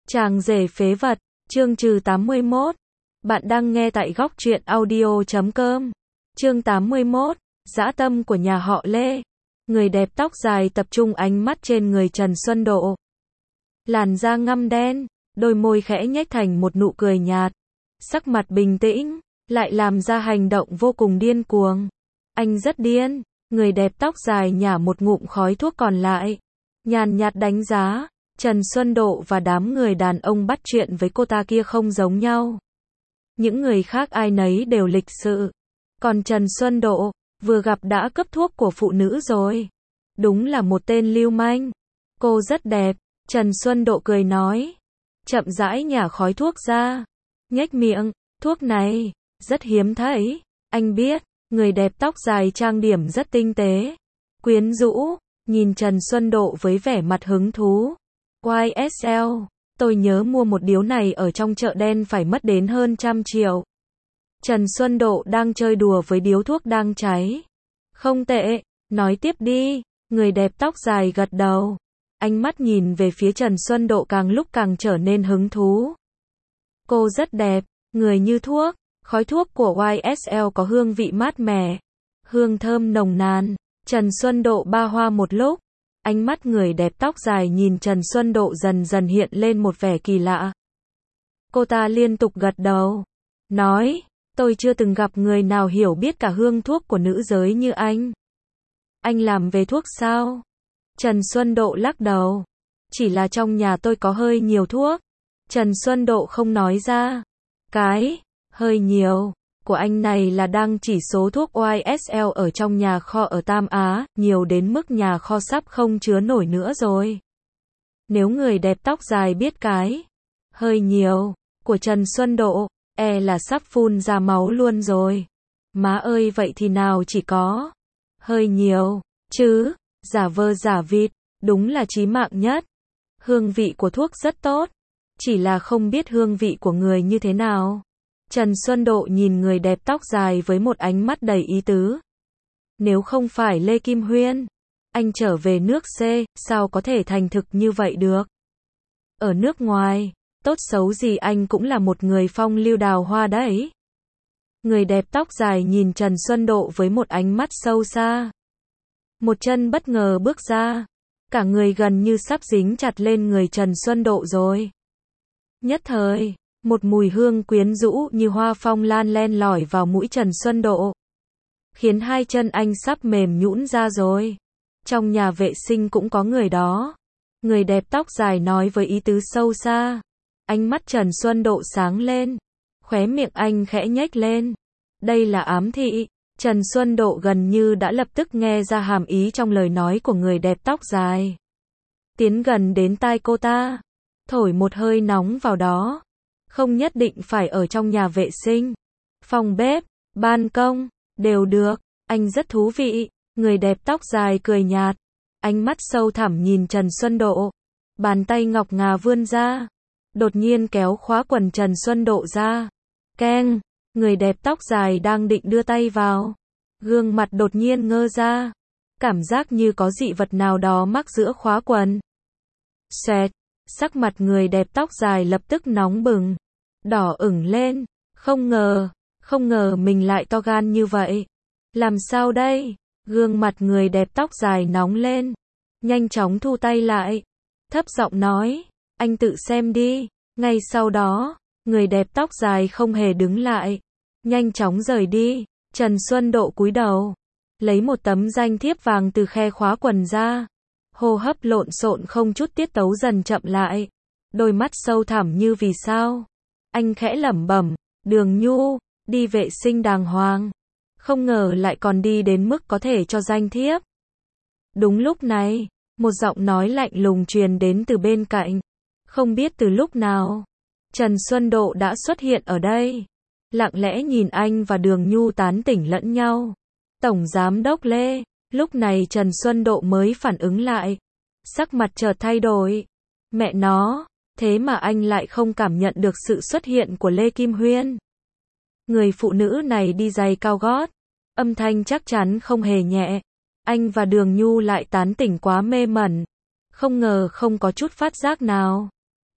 Chàng rể phế vật, chương trừ 81. Bạn đang nghe tại góc truyện audio.com. Chương 81, dã tâm của nhà họ Lê. Người đẹp tóc dài tập trung ánh mắt trên người Trần Xuân Độ. Làn da ngăm đen, đôi môi khẽ nhếch thành một nụ cười nhạt. Sắc mặt bình tĩnh, lại làm ra hành động vô cùng điên cuồng. Anh rất điên. Người đẹp tóc dài nhả một ngụm khói thuốc còn lại. Nhàn nhạt đánh giá. Trần Xuân Độ và đám người đàn ông bắt chuyện với cô ta kia không giống nhau. Những người khác ai nấy đều lịch sự. Còn Trần Xuân Độ, vừa gặp đã cấp thuốc của phụ nữ rồi. Đúng là một tên lưu manh. Cô rất đẹp, Trần Xuân Độ cười nói. Chậm rãi nhả khói thuốc ra. Nhếch miệng, thuốc này, rất hiếm thấy. Anh biết, người đẹp tóc dài trang điểm rất tinh tế. Quyến rũ, nhìn Trần Xuân Độ với vẻ mặt hứng thú. YSL, tôi nhớ mua một điếu này ở trong chợ đen phải mất đến hơn 100 triệu. Trần Xuân Độ đang chơi đùa với điếu thuốc đang cháy. Không tệ, nói tiếp đi, người đẹp tóc dài gật đầu. Ánh mắt nhìn về phía Trần Xuân Độ càng lúc càng trở nên hứng thú. Cô rất đẹp, người như thuốc, khói thuốc của YSL có hương vị mát mẻ, hương thơm nồng nàn. Trần Xuân Độ ba hoa một lúc. Ánh mắt người đẹp tóc dài nhìn Trần Xuân Độ dần dần hiện lên một vẻ kỳ lạ. Cô ta liên tục gật đầu. Nói, tôi chưa từng gặp người nào hiểu biết cả hương thuốc của nữ giới như anh. Anh làm về thuốc sao? Trần Xuân Độ lắc đầu. Chỉ là trong nhà tôi có hơi nhiều thuốc. Trần Xuân Độ không nói ra. Cái, hơi nhiều của anh này là đang chỉ số thuốc YSL ở trong nhà kho ở Tam Á, nhiều đến mức nhà kho sắp không chứa nổi nữa rồi. Nếu người đẹp tóc dài biết cái hơi nhiều của Trần Xuân Độ, là sắp phun ra máu luôn rồi. Má ơi, vậy thì nào chỉ có hơi nhiều chứ, giả vờ giả vịt, đúng là chí mạng nhất. Hương vị của thuốc rất tốt, chỉ là không biết hương vị của người như thế nào. Trần Xuân Độ nhìn người đẹp tóc dài với một ánh mắt đầy ý tứ. Nếu không phải Lê Kim Huyên, anh trở về nước C, sao có thể thành thực như vậy được? Ở nước ngoài, tốt xấu gì anh cũng là một người phong lưu đào hoa đấy. Người đẹp tóc dài nhìn Trần Xuân Độ với một ánh mắt sâu xa. Một chân bất ngờ bước ra, cả người gần như sắp dính chặt lên người Trần Xuân Độ rồi. Nhất thời, một mùi hương quyến rũ như hoa phong lan len lỏi vào mũi Trần Xuân Độ, khiến hai chân anh sắp mềm nhũn ra rồi. Trong nhà vệ sinh cũng có người đó. Người đẹp tóc dài nói với ý tứ sâu xa. Ánh mắt Trần Xuân Độ sáng lên, khóe miệng anh khẽ nhếch lên. Đây là ám thị. Trần Xuân Độ gần như đã lập tức nghe ra hàm ý trong lời nói của người đẹp tóc dài. Tiến gần đến tai cô ta, thổi một hơi nóng vào đó. Không nhất định phải ở trong nhà vệ sinh, phòng bếp, ban công, đều được. Anh rất thú vị. Người đẹp tóc dài cười nhạt, ánh mắt sâu thẳm nhìn Trần Xuân Độ. Bàn tay ngọc ngà vươn ra, đột nhiên kéo khóa quần Trần Xuân Độ ra. Keng, người đẹp tóc dài đang định đưa tay vào, gương mặt đột nhiên ngơ ra. Cảm giác như có dị vật nào đó mắc giữa khóa quần. Xoẹt. Sắc mặt người đẹp tóc dài lập tức nóng bừng, đỏ ửng lên. Không ngờ mình lại to gan như vậy. Làm sao đây? Gương mặt người đẹp tóc dài nóng lên, nhanh chóng thu tay lại, thấp giọng nói, anh tự xem đi. Ngay sau đó, người đẹp tóc dài không hề đứng lại, nhanh chóng rời đi. Trần Xuân Độ cúi đầu, lấy một tấm danh thiếp vàng từ khe khóa quần ra. Hô hấp lộn xộn không chút tiết tấu dần chậm lại. Đôi mắt sâu thẳm như vì sao. Anh khẽ lẩm bẩm, Đường Nhu, đi vệ sinh đàng hoàng. Không ngờ lại còn đi đến mức có thể cho danh thiếp. Đúng lúc này, một giọng nói lạnh lùng truyền đến từ bên cạnh. Không biết từ lúc nào, Trần Xuân Độ đã xuất hiện ở đây. Lặng lẽ nhìn anh và Đường Nhu tán tỉnh lẫn nhau. Tổng Giám đốc Lê. Lúc này Trần Xuân Độ mới phản ứng lại. Sắc mặt chợt thay đổi. Mẹ nó, thế mà anh lại không cảm nhận được sự xuất hiện của Lê Kim Huyên. Người phụ nữ này đi giày cao gót, âm thanh chắc chắn không hề nhẹ. Anh và Đường Nhu lại tán tỉnh quá mê mẩn. Không ngờ không có chút phát giác nào.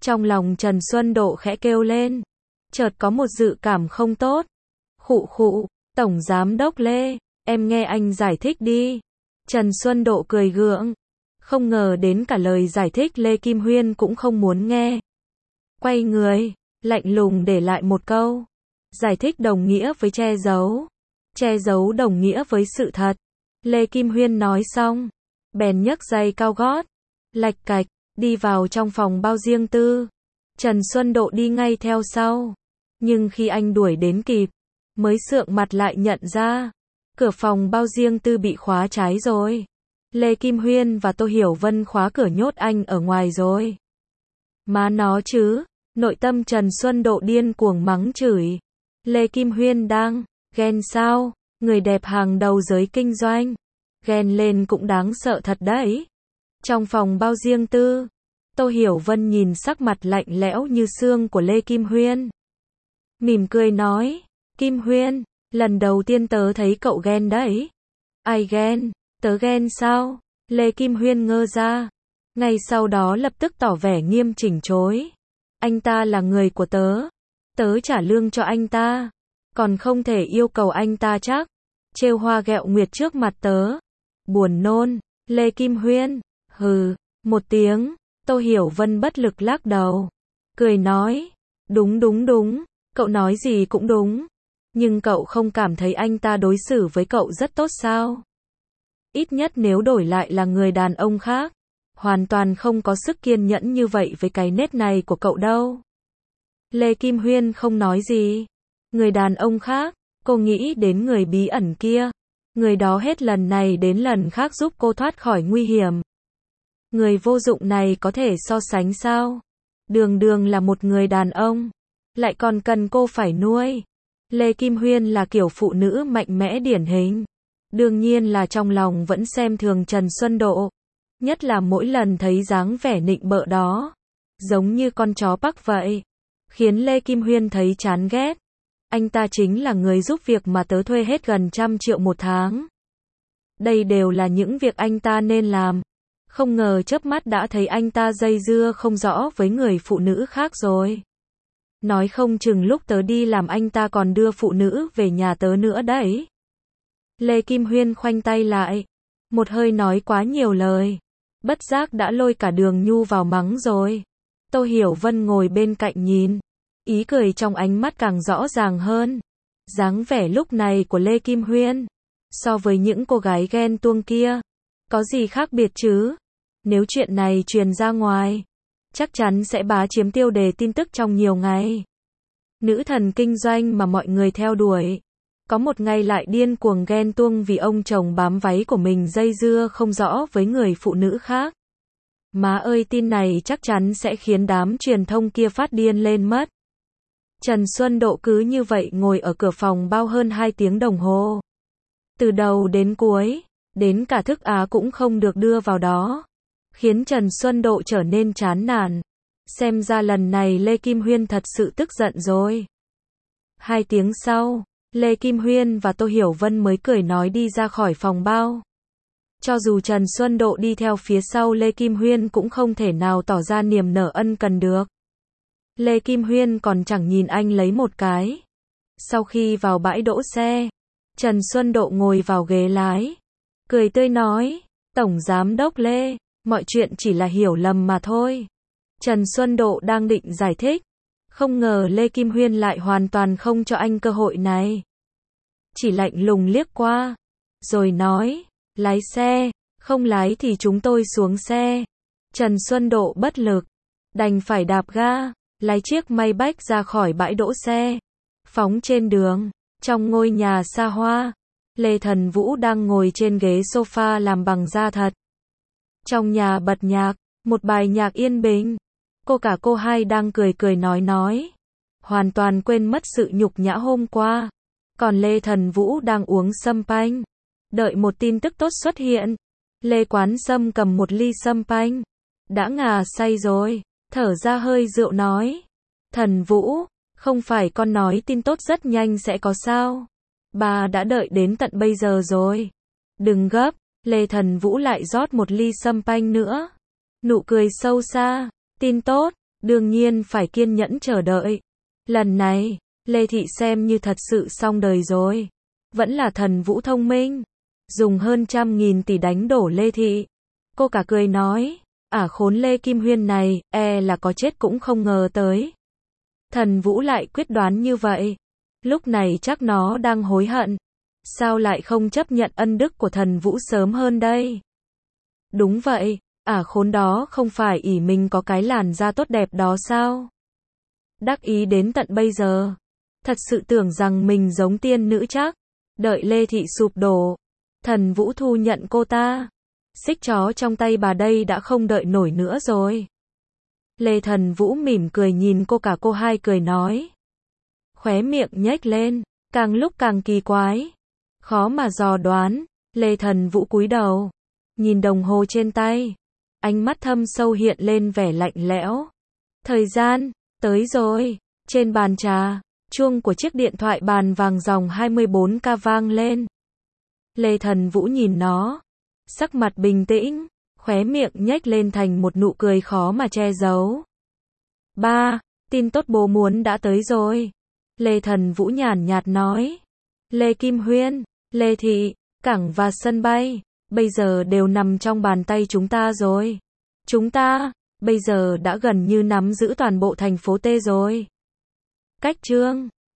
Trong lòng Trần Xuân Độ khẽ kêu lên. Chợt có một dự cảm không tốt. Khụ khụ, Tổng Giám đốc Lê, em nghe anh giải thích đi. Trần Xuân Độ cười gượng. Không ngờ đến cả lời giải thích Lê Kim Huyên cũng không muốn nghe. Quay người, lạnh lùng để lại một câu. Giải thích đồng nghĩa với che giấu. Che giấu đồng nghĩa với sự thật. Lê Kim Huyên nói xong, bèn nhấc giày cao gót, lạch cạch, đi vào trong phòng bao riêng tư. Trần Xuân Độ đi ngay theo sau. Nhưng khi anh đuổi đến kịp, mới sượng mặt lại nhận ra, cửa phòng bao riêng tư bị khóa trái rồi. Lê Kim Huyên và Tô Hiểu Vân khóa cửa nhốt anh ở ngoài rồi. Má nó chứ, nội tâm Trần Xuân Độ điên cuồng mắng chửi. Lê Kim Huyên đang ghen sao? Người đẹp hàng đầu giới kinh doanh. Ghen lên cũng đáng sợ thật đấy. Trong phòng bao riêng tư, Tô Hiểu Vân nhìn sắc mặt lạnh lẽo như xương của Lê Kim Huyên. Mỉm cười nói, Kim Huyên, lần đầu tiên tớ thấy cậu ghen đấy. Ai ghen? Tớ ghen sao? Lê Kim Huyên ngơ ra. Ngay sau đó lập tức tỏ vẻ nghiêm chỉnh chối. Anh ta là người của tớ. Tớ trả lương cho anh ta. Còn không thể yêu cầu anh ta chắc. Trêu hoa ghẹo nguyệt trước mặt tớ. Buồn nôn. Lê Kim Huyên. Hừ. Một tiếng. Tô Hiểu Vân bất lực lắc đầu. Cười nói. Đúng. Cậu nói gì cũng đúng. Nhưng cậu không cảm thấy anh ta đối xử với cậu rất tốt sao? Ít nhất nếu đổi lại là người đàn ông khác, hoàn toàn không có sức kiên nhẫn như vậy với cái nết này của cậu đâu. Lê Kim Huyên không nói gì. Người đàn ông khác, cô nghĩ đến người bí ẩn kia. Người đó hết lần này đến lần khác giúp cô thoát khỏi nguy hiểm. Người vô dụng này có thể so sánh sao? Đường là một người đàn ông, lại còn cần cô phải nuôi. Lê Kim Huyên là kiểu phụ nữ mạnh mẽ điển hình. Đương nhiên là trong lòng vẫn xem thường Trần Xuân Độ. Nhất là mỗi lần thấy dáng vẻ nịnh bợ đó, giống như con chó Bắc vậy, khiến Lê Kim Huyên thấy chán ghét. Anh ta chính là người giúp việc mà tớ thuê hết gần 100 triệu một tháng. Đây đều là những việc anh ta nên làm. Không ngờ chớp mắt đã thấy anh ta dây dưa không rõ với người phụ nữ khác rồi. Nói không chừng lúc tớ đi làm anh ta còn đưa phụ nữ về nhà tớ nữa đấy. Lê Kim Huyên khoanh tay lại. Một hơi nói quá nhiều lời. Bất giác đã lôi cả Đường Nhu vào mắng rồi. Tô Hiểu Vân ngồi bên cạnh nhìn. Ý cười trong ánh mắt càng rõ ràng hơn. Dáng vẻ lúc này của Lê Kim Huyên, so với những cô gái ghen tuông kia, có gì khác biệt chứ? Nếu chuyện này truyền ra ngoài, chắc chắn sẽ bá chiếm tiêu đề tin tức trong nhiều ngày. Nữ thần kinh doanh mà mọi người theo đuổi, có một ngày lại điên cuồng ghen tuông vì ông chồng bám váy của mình dây dưa không rõ với người phụ nữ khác. Má ơi, tin này chắc chắn sẽ khiến đám truyền thông kia phát điên lên mất. Trần Xuân Độ cứ như vậy ngồi ở cửa phòng bao hơn 2 tiếng đồng hồ. Từ đầu đến cuối, đến cả thức Á cũng không được đưa vào đó, khiến Trần Xuân Độ trở nên chán nản. Xem ra lần này Lê Kim Huyên thật sự tức giận rồi. 2 tiếng sau, Lê Kim Huyên và Tô Hiểu Vân mới cười nói đi ra khỏi phòng bao. Cho dù Trần Xuân Độ đi theo phía sau Lê Kim Huyên cũng không thể nào tỏ ra niềm nở ân cần được. Lê Kim Huyên còn chẳng nhìn anh lấy một cái. Sau khi vào bãi đỗ xe, Trần Xuân Độ ngồi vào ghế lái, cười tươi nói, Tổng Giám đốc Lê, mọi chuyện chỉ là hiểu lầm mà thôi. Trần Xuân Độ đang định giải thích, không ngờ Lê Kim Huyên lại hoàn toàn không cho anh cơ hội này. Chỉ lạnh lùng liếc qua, rồi nói, lái xe, không lái thì chúng tôi xuống xe. Trần Xuân Độ bất lực, đành phải đạp ga, lái chiếc Maybach ra khỏi bãi đỗ xe, phóng trên đường. Trong ngôi nhà xa hoa, Lê Thần Vũ đang ngồi trên ghế sofa làm bằng da thật. Trong nhà bật nhạc, một bài nhạc yên bình. Cô cả cô hai đang cười nói. Hoàn toàn quên mất sự nhục nhã hôm qua. Còn Lê Thần Vũ đang uống sâm panh. Đợi một tin tức tốt xuất hiện. Lê Quán Sâm cầm một ly sâm panh. Đã ngà say rồi, thở ra hơi rượu nói. Thần Vũ, không phải con nói tin tốt rất nhanh sẽ có sao? Bà đã đợi đến tận bây giờ rồi. Đừng gấp, Lê Thần Vũ lại rót một ly sâm panh nữa. Nụ cười sâu xa, tin tốt, đương nhiên phải kiên nhẫn chờ đợi. Lần này, Lê Thị xem như thật sự xong đời rồi. Vẫn là Thần Vũ thông minh. Dùng hơn 100.000 tỷ đánh đổ Lê Thị. Cô cả cười nói, khốn Lê Kim Huyên này, là có chết cũng không ngờ tới. Thần Vũ lại quyết đoán như vậy. Lúc này chắc nó đang hối hận. Sao lại không chấp nhận ân đức của Thần Vũ sớm hơn đây? Đúng vậy, khốn đó không phải ỷ mình có cái làn da tốt đẹp đó sao? Đắc ý đến tận bây giờ. Thật sự tưởng rằng mình giống tiên nữ chắc. Đợi Lê Thị sụp đổ. Thần Vũ thu nhận cô ta. Xích chó trong tay bà đây đã không đợi nổi nữa rồi. Lê Thần Vũ mỉm cười nhìn cô cả cô hai cười nói. Khóe miệng nhếch lên, càng lúc càng kỳ quái. Khó mà dò đoán. Lê Thần Vũ cúi đầu. Nhìn đồng hồ trên tay. Ánh mắt thâm sâu hiện lên vẻ lạnh lẽo. Thời gian, tới rồi. Trên bàn trà, chuông của chiếc điện thoại bàn vàng dòng 24K vang lên. Lê Thần Vũ nhìn nó. Sắc mặt bình tĩnh, khóe miệng nhếch lên thành một nụ cười khó mà che giấu. Ba, tin tốt bố muốn đã tới rồi. Lê Thần Vũ nhàn nhạt nói. Lê Kim Huyên, Lê Thị, cảng và sân bay, bây giờ đều nằm trong bàn tay chúng ta rồi. Chúng ta, bây giờ đã gần như nắm giữ toàn bộ thành phố T rồi. Cách chương